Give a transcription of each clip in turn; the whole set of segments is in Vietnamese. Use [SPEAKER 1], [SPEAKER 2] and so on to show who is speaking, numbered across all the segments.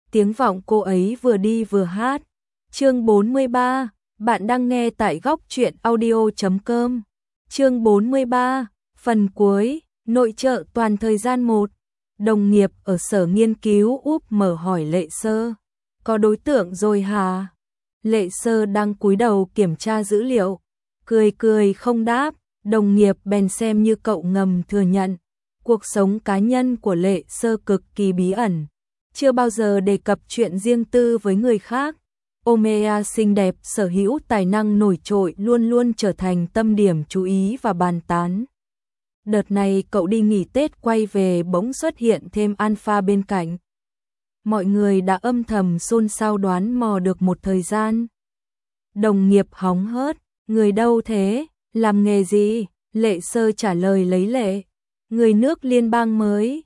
[SPEAKER 1] tiếng vọng cô ấy vừa đi vừa hát. Chương 43, bạn đang nghe tại góc truyện audio.com. Chương 43, phần cuối, nội trợ toàn thời gian 1. Đồng nghiệp ở sở nghiên cứu úp mở hỏi Lệ Sơ. Có đối tượng rồi hả? Lệ Sơ đang cúi đầu kiểm tra dữ liệu. Cười cười không đáp, đồng nghiệp bèn xem như cậu ngầm thừa nhận. Cuộc sống cá nhân của Lệ Sơ cực kỳ bí ẩn. Chưa bao giờ đề cập chuyện riêng tư với người khác. Omea xinh đẹp, sở hữu tài năng nổi trội luôn luôn trở thành tâm điểm chú ý và bàn tán. Đợt này cậu đi nghỉ Tết quay về bỗng xuất hiện thêm Alpha bên cạnh. Mọi người đã âm thầm xôn xao đoán mò được một thời gian. Đồng nghiệp hóng hớt, người đâu thế, làm nghề gì? Lệ Sơ trả lời lấy lệ. Người nước liên bang mới.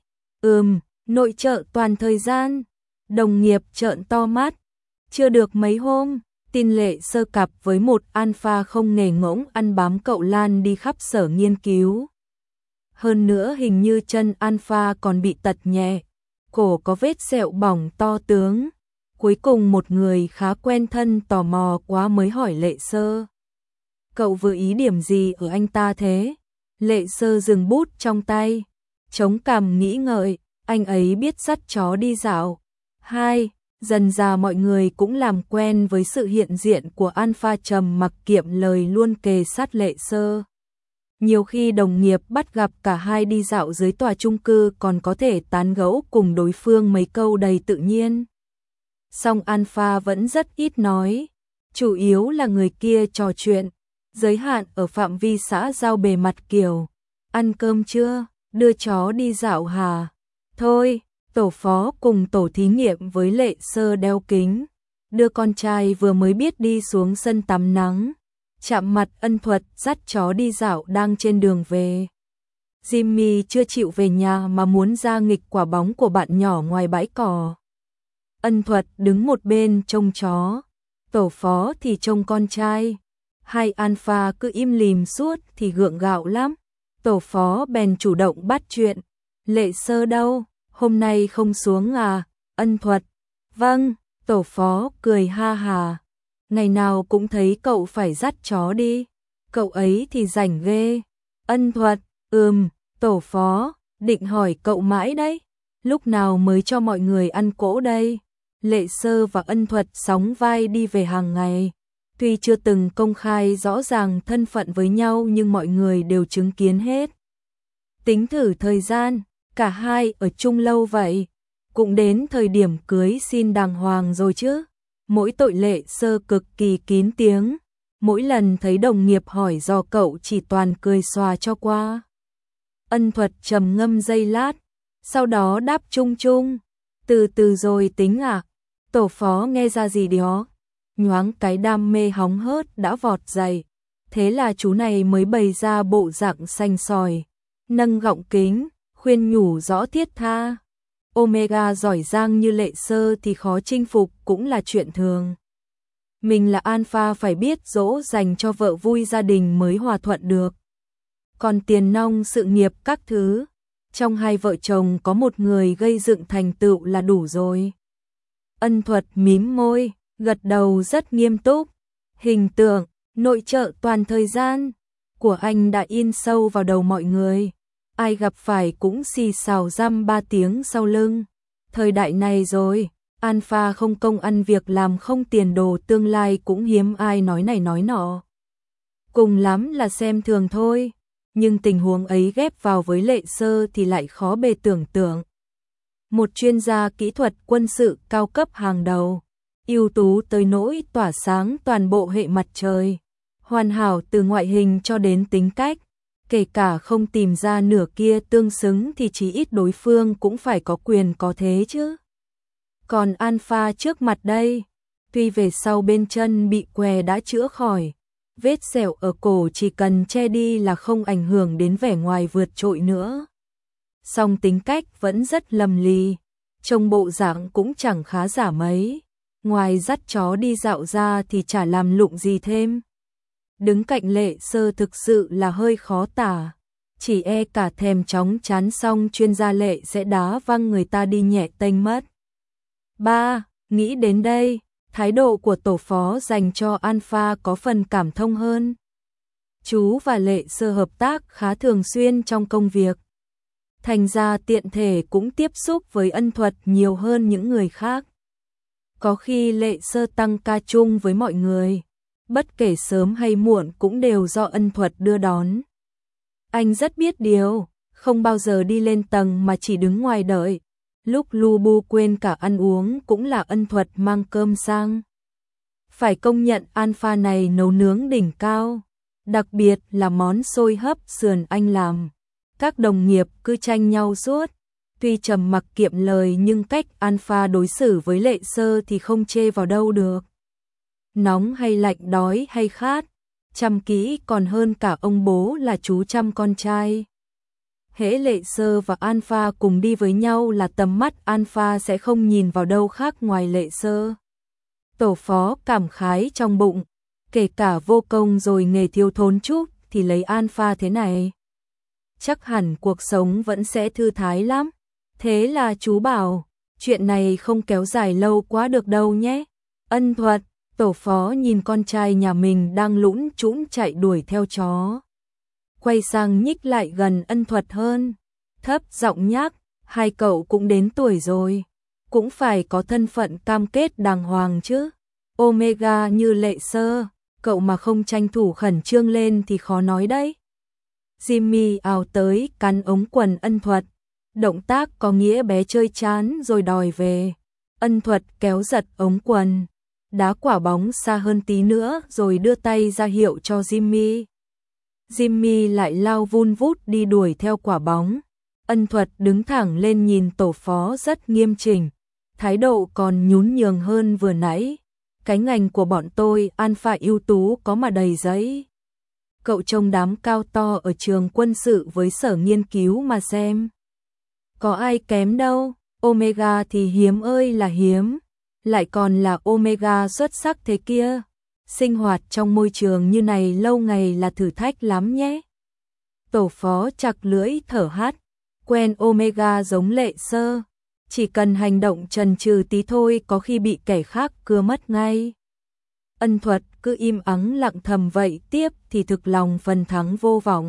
[SPEAKER 1] Nội trợ toàn thời gian. Đồng nghiệp trợn to mắt. Chưa được mấy hôm, tin Lệ Sơ cặp với một Alpha không nghề ngỗng ăn bám cậu lan đi khắp sở nghiên cứu. Hơn nữa hình như chân Alpha còn bị tật nhẹ, cổ có vết sẹo bỏng to tướng. Cuối cùng một người khá quen thân tò mò quá mới hỏi Lệ Sơ. Cậu vừa ý điểm gì ở anh ta thế? Lệ Sơ dừng bút trong tay, chống cằm nghĩ ngợi, anh ấy biết dắt chó đi dạo. 2. Dần dà mọi người cũng làm quen với sự hiện diện của Alpha trầm mặc kiệm lời luôn kề sát Lệ Sơ. Nhiều khi đồng nghiệp bắt gặp cả hai đi dạo dưới tòa chung cư còn có thể tán gẫu cùng đối phương mấy câu đầy tự nhiên. Song Alpha vẫn rất ít nói, chủ yếu là người kia trò chuyện, giới hạn ở phạm vi xã giao bề mặt kiểu. Ăn cơm chưa? Đưa chó đi dạo hả? Thôi. Tổ phó cùng tổ thí nghiệm với Lệ Sơ đeo kính, đưa con trai vừa mới biết đi xuống sân tắm nắng, chạm mặt Ân Thuật dắt chó đi dạo đang trên đường về. Jimmy chưa chịu về nhà mà muốn ra nghịch quả bóng của bạn nhỏ ngoài bãi cỏ. Ân Thuật đứng một bên trông chó, tổ phó thì trông con trai. Hai Alpha cứ im lìm suốt thì gượng gạo lắm. Tổ phó bèn chủ động bắt chuyện. Lệ Sơ đâu? Hôm nay không xuống à? Ân Thuật. Vâng, tổ phó cười ha hà. Ngày nào cũng thấy cậu phải dắt chó đi. Cậu ấy thì rảnh ghê. Ân Thuật. Tổ phó, định hỏi cậu mãi đấy. Lúc nào mới cho mọi người ăn cỗ đây? Lệ Sơ và Ân Thuật sóng vai đi về hàng ngày. Tuy chưa từng công khai rõ ràng thân phận với nhau nhưng mọi người đều chứng kiến hết. Tính thử thời gian, cả hai ở chung lâu vậy, cũng đến thời điểm cưới xin đàng hoàng rồi chứ. Mỗi tội Lệ Sơ cực kỳ kín tiếng, mỗi lần thấy đồng nghiệp hỏi do cậu chỉ toàn cười xòa cho qua. Ân Thuật trầm ngâm giây lát, sau đó đáp chung chung, từ từ rồi tính à? Tổ phó nghe ra gì đó, nhoáng cái đam mê hóng hớt đã vọt dậy. Thế là chú này mới bày ra bộ dạng xanh sòi, nâng gọng kính, khuyên nhủ rõ thiết tha. Omega giỏi giang như Lệ Sơ thì khó chinh phục cũng là chuyện thường. Mình là Alpha phải biết dỗ dành cho vợ vui gia đình mới hòa thuận được. Còn tiền nong sự nghiệp các thứ, trong hai vợ chồng có một người gây dựng thành tựu là đủ rồi. Ân Thuật mím môi, gật đầu rất nghiêm túc. Hình tượng, nội trợ toàn thời gian của anh đã in sâu vào đầu mọi người. Ai gặp phải cũng xì xào răm 3 tiếng sau lưng. Thời đại này rồi, Alpha không công ăn việc làm không tiền đồ tương lai cũng hiếm ai nói này nói nọ. Cùng lắm là xem thường thôi, nhưng tình huống ấy ghép vào với Lệ Sơ thì lại khó bề tưởng tượng. Một chuyên gia kỹ thuật quân sự cao cấp hàng đầu, ưu tú tới nỗi tỏa sáng toàn bộ hệ mặt trời, hoàn hảo từ ngoại hình cho đến tính cách. Kể cả không tìm ra nửa kia tương xứng thì chí ít đối phương cũng phải có quyền có thế chứ. Còn Alpha trước mặt đây, tuy về sau bên chân bị què đã chữa khỏi, vết sẹo ở cổ chỉ cần che đi là không ảnh hưởng đến vẻ ngoài vượt trội nữa. Song tính cách vẫn rất lầm lì, trông bộ dạng cũng chẳng khá giả mấy, ngoài dắt chó đi dạo ra thì chả làm lụng gì thêm. Đứng cạnh Lệ Sơ thực sự là hơi khó tả, chỉ e cả thèm chóng chán xong chuyên gia Lệ sẽ đá văng người ta đi nhẹ tênh mất. 3. Nghĩ đến đây, thái độ của tổ phó dành cho Alpha có phần cảm thông hơn. Chú và Lệ Sơ hợp tác khá thường xuyên trong công việc. Thành ra tiện thể cũng tiếp xúc với Ân Thuật nhiều hơn những người khác. Có khi Lệ Sơ tăng ca chung với mọi người, bất kể sớm hay muộn cũng đều do Ân Thuật đưa đón. Anh rất biết điều, không bao giờ đi lên tầng mà chỉ đứng ngoài đợi. Lúc lu bu quên cả ăn uống cũng là Ân Thuật mang cơm sang. Phải công nhận Alpha này nấu nướng đỉnh cao, đặc biệt là món xôi hấp sườn anh làm. Các đồng nghiệp cứ tranh nhau suốt. Tuy trầm mặc kiệm lời nhưng cách Alpha đối xử với Lệ Sơ thì không chê vào đâu được. Nóng hay lạnh, đói hay khát, chăm kỹ còn hơn cả ông bố là chú chăm con trai. Hễ Lệ Sơ và Alpha cùng đi với nhau là tầm mắt Alpha sẽ không nhìn vào đâu khác ngoài Lệ Sơ. Tổ phó cảm khái trong bụng, kể cả vô công rồi nghề thiếu thốn chút thì lấy Alpha thế này, chắc hẳn cuộc sống vẫn sẽ thư thái lắm. Thế là chú bảo, chuyện này không kéo dài lâu quá được đâu nhé. Ân Thuật, tổ phó nhìn con trai nhà mình đang lũn trũn chạy đuổi theo chó. Quay sang nhích lại gần Ân Thuật hơn, thấp giọng nhắc, hai cậu cũng đến tuổi rồi, cũng phải có thân phận cam kết đàng hoàng chứ. Omega như Lệ Sơ, cậu mà không tranh thủ khẩn trương lên thì khó nói đấy. Jimmy ào tới cắn ống quần Ân Thuật. Động tác có nghĩa bé chơi chán rồi đòi về. Ân Thuật kéo giật ống quần, đá quả bóng xa hơn tí nữa rồi đưa tay ra hiệu cho Jimmy. Jimmy lại lao vun vút đi đuổi theo quả bóng. Ân Thuật đứng thẳng lên nhìn tổ phó rất nghiêm chỉnh, thái độ còn nhún nhường hơn vừa nãy. Cái ngành của bọn tôi Alpha ưu tú có mà đầy giấy. Cậu trông đám cao to ở trường quân sự với sở nghiên cứu mà xem. Có ai kém đâu, Omega thì hiếm ơi là hiếm, lại còn là Omega xuất sắc thế kia. Sinh hoạt trong môi trường như này lâu ngày là thử thách lắm nhé. Tổ phó chặt lưỡi thở hắt, quen Omega giống Lệ Sơ, chỉ cần hành động chần chừ tí thôi có khi bị kẻ khác cưa mất ngay. Ân Thuật cứ im ắng lặng thầm vậy tiếp thì thực lòng phần thắng vô vọng.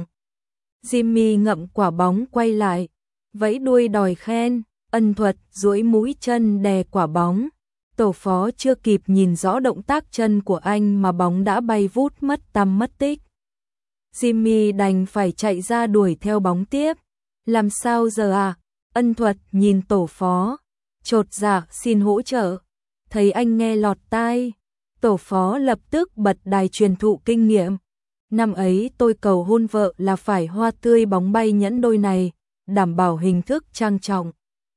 [SPEAKER 1] Jimmy ngậm quả bóng quay lại, vẫy đuôi đòi khen. Ân Thuật duỗi mũi chân đè quả bóng. Tổ phó chưa kịp nhìn rõ động tác chân của anh mà bóng đã bay vút mất tăm mất tích. Jimmy đành phải chạy ra đuổi theo bóng tiếp. Làm sao giờ à? Ân Thuật nhìn tổ phó, chột dạ xin hỗ trợ. Thấy anh nghe lọt tai, tổ phó lập tức bật đài truyền thụ kinh nghiệm. Năm ấy tôi cầu hôn vợ là phải hoa tươi bóng bay nhẫn đôi này, đảm bảo hình thức trang trọng.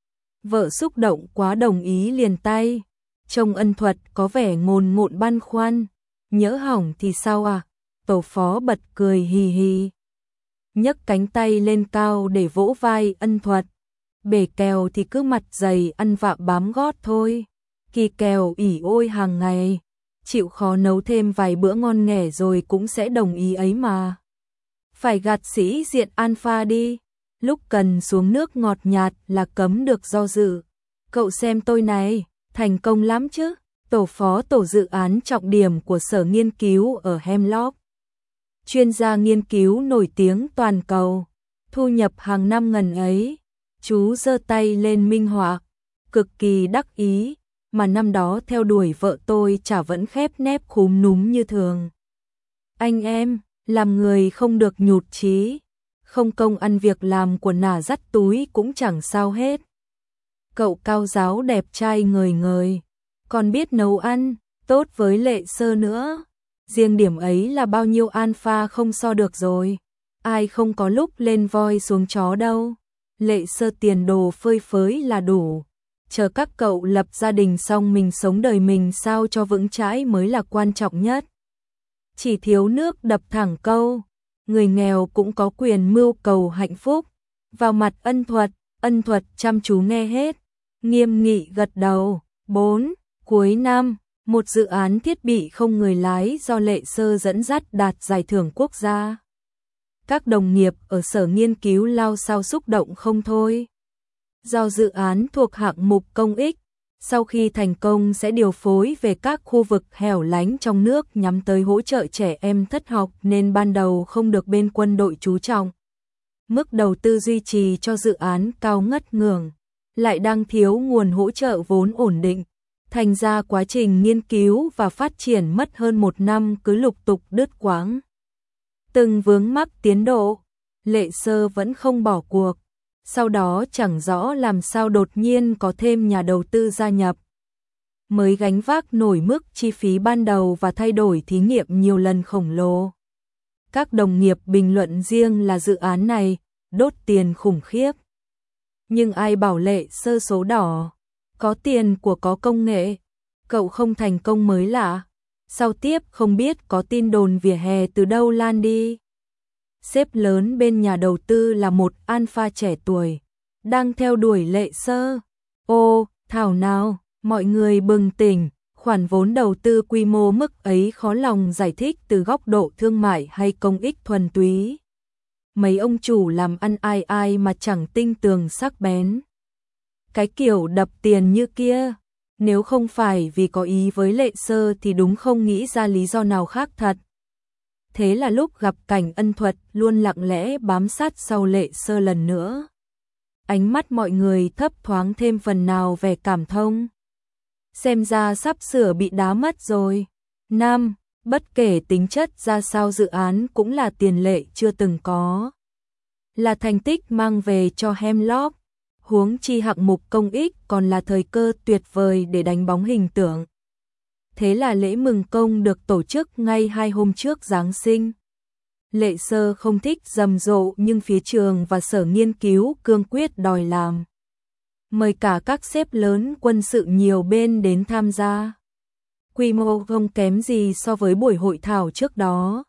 [SPEAKER 1] Vợ xúc động quá đồng ý liền tay. Trông Ân Thuật có vẻ ngồn ngộn băn khoăn. Nhỡ hỏng thì sao à? Tổ phó bật cười hì hì, nhấc cánh tay lên cao để vỗ vai Ân Thuật. Bể kèo thì cứ mặt dày ăn vạ bám gót thôi. Kỳ kèo ỉ ôi hàng ngày, chịu khó nấu thêm vài bữa ngon nghẻ rồi cũng sẽ đồng ý ấy mà. Phải gạt sĩ diện Alpha đi, lúc cần xuống nước ngọt nhạt là cấm được do dự. Cậu xem tôi này, thành công lắm chứ. Tổ phó tổ dự án trọng điểm của sở nghiên cứu ở Hemlock, chuyên gia nghiên cứu nổi tiếng toàn cầu, thu nhập hàng năm ngần ấy. Chú giơ tay lên minh họa, cực kỳ đắc ý, mà năm đó theo đuổi vợ tôi chả vẫn khép nép khúm núm như thường. Anh em, làm người không được nhụt chí, không công ăn việc làm của nà dắt túi cũng chẳng sao hết. Cậu cao giáo đẹp trai ngời ngời, còn biết nấu ăn, tốt với Lệ Sơ nữa. Riêng điểm ấy là bao nhiêu Alpha không so được rồi. Ai không có lúc lên voi xuống chó đâu. Lệ Sơ tiền đồ phơi phới là đủ. Chờ các cậu lập gia đình xong mình sống đời mình sao cho vững chãi mới là quan trọng nhất. Chỉ thiếu nước đập thẳng câu, người nghèo cũng có quyền mưu cầu hạnh phúc. Vào mặt Ân Thuật chăm chú nghe hết, nghiêm nghị gật đầu. 4. Cuối năm, một dự án thiết bị không người lái do Lệ Sơ dẫn dắt đạt giải thưởng quốc gia. Các đồng nghiệp ở sở nghiên cứu lao sao xúc động không thôi. Do dự án thuộc hạng mục công ích, Sau khi thành công sẽ điều phối về các khu vực hẻo lánh trong nước nhắm tới hỗ trợ trẻ em thất học nên ban đầu không được bên quân đội chú trọng. Mức đầu tư duy trì cho dự án cao ngất ngưởng, lại đang thiếu nguồn hỗ trợ vốn ổn định. Thành ra quá trình nghiên cứu và phát triển mất hơn 1 năm cứ lục tục đứt quãng. Từng vướng mắc tiến độ, Lệ Sơ vẫn không bỏ cuộc. Sau đó chẳng rõ làm sao đột nhiên có thêm nhà đầu tư gia nhập. Mới gánh vác nổi mức chi phí ban đầu và thay đổi thí nghiệm nhiều lần khổng lồ. Các đồng nghiệp bình luận riêng là dự án này đốt tiền khủng khiếp. Nhưng ai bảo Lệ Sơ số đỏ, có tiền của có công nghệ, cậu không thành công mới lạ. Sau tiếp không biết có tin đồn vỉa hè từ đâu lan đi. Sếp lớn bên nhà đầu tư là một alpha trẻ tuổi, đang theo đuổi Lệ Sơ. Ô, thảo nào, mọi người bừng tỉnh, khoản vốn đầu tư quy mô mức ấy khó lòng giải thích từ góc độ thương mại hay công ích thuần túy. Mấy ông chủ làm ăn ai mà chẳng tinh tường sắc bén. Cái kiểu đập tiền như kia, nếu không phải vì có ý với Lệ Sơ thì đúng không nghĩ ra lý do nào khác thật. Thế là lúc gặp Cảnh Ân Thuật luôn lặng lẽ bám sát sau Lệ Sơ lần nữa. Ánh mắt mọi người thấp thoáng thêm phần nào vẻ cảm thông. Xem ra sắp sửa bị đá mất rồi. Nam, bất kể tính chất ra sao dự án cũng là tiền lệ chưa từng có. Là thành tích mang về cho Hemlock. Huống chi hạng mục công ích còn là thời cơ tuyệt vời để đánh bóng hình tượng. Thế là lễ mừng công được tổ chức ngay 2 hôm trước Giáng sinh. Lệ Sơ không thích rầm rộ nhưng phía trường và sở nghiên cứu cương quyết đòi làm. Mời cả các sếp lớn quân sự nhiều bên đến tham gia. Quy mô không kém gì so với buổi hội thảo trước đó.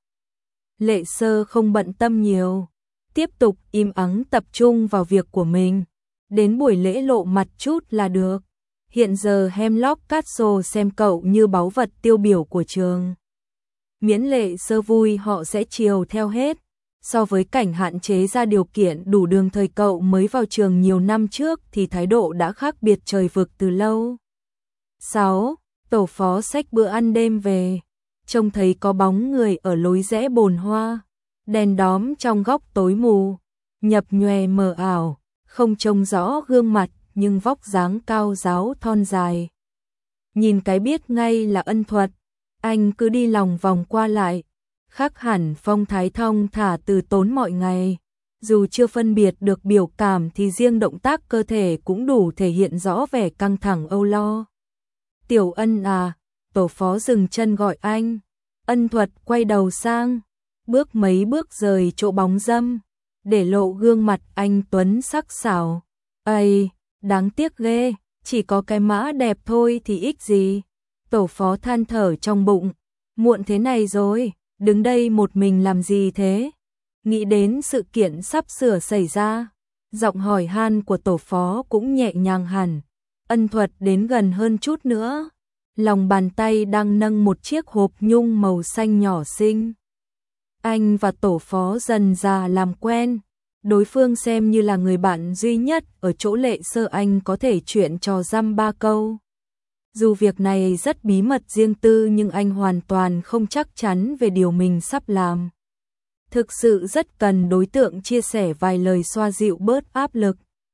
[SPEAKER 1] Lệ Sơ không bận tâm nhiều, tiếp tục im ắng tập trung vào việc của mình. Đến buổi lễ lộ mặt chút là được. Hiện giờ Hemlock Castle xem cậu như báu vật tiêu biểu của trường. Miễn Lệ Sơ vui họ sẽ chiều theo hết. So với Cảnh hạn chế ra điều kiện đủ đường thời cậu mới vào trường nhiều năm trước thì thái độ đã khác biệt trời vực từ lâu. 6. Tổ phó xách bữa ăn đêm về. Trông thấy có bóng người ở lối rẽ bồn hoa. Đèn đóm trong góc tối mù. Nhập nhòe mờ ảo. Không trông rõ gương mặt nhưng vóc dáng cao ráo thon dài. Nhìn cái biết ngay là Ân Thuật. Anh cứ đi lòng vòng qua lại. Khác hẳn phong thái thong thả từ tốn mọi ngày. Dù chưa phân biệt được biểu cảm thì riêng động tác cơ thể cũng đủ thể hiện rõ vẻ căng thẳng âu lo. Tiểu Ân à, tổ phó dừng chân gọi anh. Ân Thuật quay đầu sang, bước mấy bước rời chỗ bóng râm, để lộ gương mặt anh tuấn sắc sảo. Ây, đáng tiếc ghê, chỉ có cái mã đẹp thôi thì ích gì. Tổ phó than thở trong bụng, muộn thế này rồi, đứng đây một mình làm gì thế? Nghĩ đến sự kiện sắp sửa xảy ra, giọng hỏi han của tổ phó cũng nhẹ nhàng hẳn. Ân Thuật đến gần hơn chút nữa, lòng bàn tay đang nâng một chiếc hộp nhung màu xanh nhỏ xinh. Anh và tổ phó dần dà làm quen, đối phương xem như là người bạn duy nhất ở chỗ Lệ Sơ anh có thể chuyện trò dăm ba câu. Dù việc này rất bí mật riêng tư nhưng anh hoàn toàn không chắc chắn về điều mình sắp làm. Thực sự rất cần đối tượng chia sẻ vài lời xoa dịu bớt áp lực.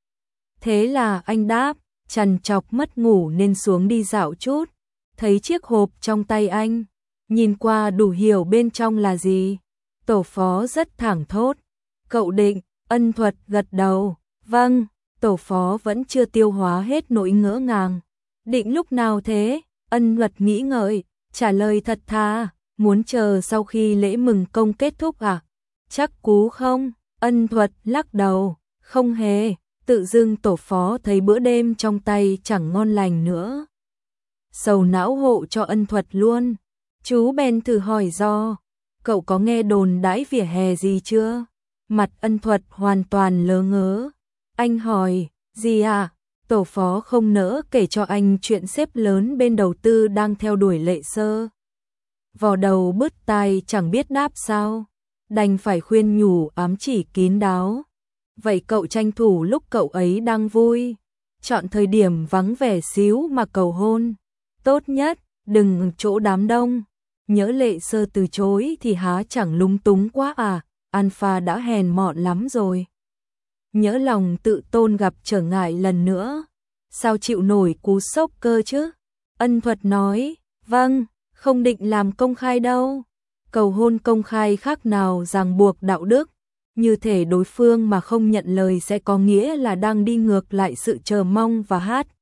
[SPEAKER 1] Thế là anh đáp, trằn trọc mất ngủ nên xuống đi dạo chút. Thấy chiếc hộp trong tay anh, nhìn qua đủ hiểu bên trong là gì. Tổ phó rất thẳng thốt, cậu định? Ân Thuật gật đầu, vâng. Tổ phó vẫn chưa tiêu hóa hết nỗi ngỡ ngàng. Định lúc nào thế? Ân Thuật nghĩ ngợi, trả lời thật thà, muốn chờ sau khi lễ mừng công kết thúc à? Chắc cú không? Ân Thuật lắc đầu, không hề. Tự dưng tổ phó thấy bữa đêm trong tay chẳng ngon lành nữa. Sầu não hộ cho Ân Thuật luôn. Chú bèn thử hỏi do, cậu có nghe đồn đãi vỉa hè gì chưa? Mặt Ân Thuật hoàn toàn lơ ngớ. Anh hỏi, gì à? Tổ phó không nỡ kể cho anh chuyện sếp lớn bên đầu tư đang theo đuổi Lệ Sơ. Vò đầu bứt tai chẳng biết đáp sao, đành phải khuyên nhủ ám chỉ kín đáo. Vậy cậu tranh thủ lúc cậu ấy đang vui, chọn thời điểm vắng vẻ xíu mà cầu hôn. Tốt nhất, đừng chỗ đám đông. Nhỡ Lệ Sơ từ chối thì há chẳng lúng túng quá à, Alpha đã hèn mọn lắm rồi. Nhỡ lòng tự tôn gặp trở ngại lần nữa, sao chịu nổi cú sốc cơ chứ? Ân Thuật nói, vâng, không định làm công khai đâu. Cầu hôn công khai khác nào ràng buộc đạo đức, như thể đối phương mà không nhận lời sẽ có nghĩa là đang đi ngược lại sự chờ mong và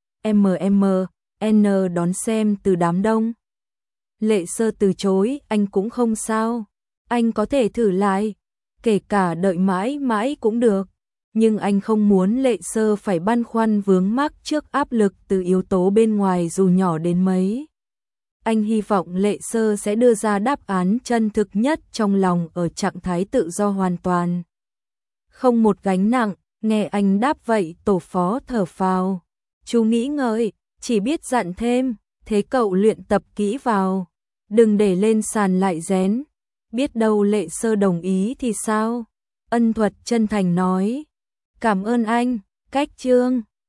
[SPEAKER 1] HMM đón xem từ đám đông. Lệ Sơ từ chối, anh cũng không sao. Anh có thể thử lại, kể cả đợi mãi mãi cũng được. Nhưng anh không muốn Lệ Sơ phải băn khoăn vướng mắc trước áp lực từ yếu tố bên ngoài dù nhỏ đến mấy. Anh hy vọng Lệ Sơ sẽ đưa ra đáp án chân thực nhất trong lòng ở trạng thái tự do hoàn toàn. Không một gánh nặng, nghe anh đáp vậy tổ phó thở phào. Chú nghĩ ngợi, chỉ biết dặn thêm, thế cậu luyện tập kỹ vào. Đừng để lên sàn lại rén. Biết đâu Lệ Sơ đồng ý thì sao? Ân Thuật chân thành nói. Cảm ơn anh, cách chương.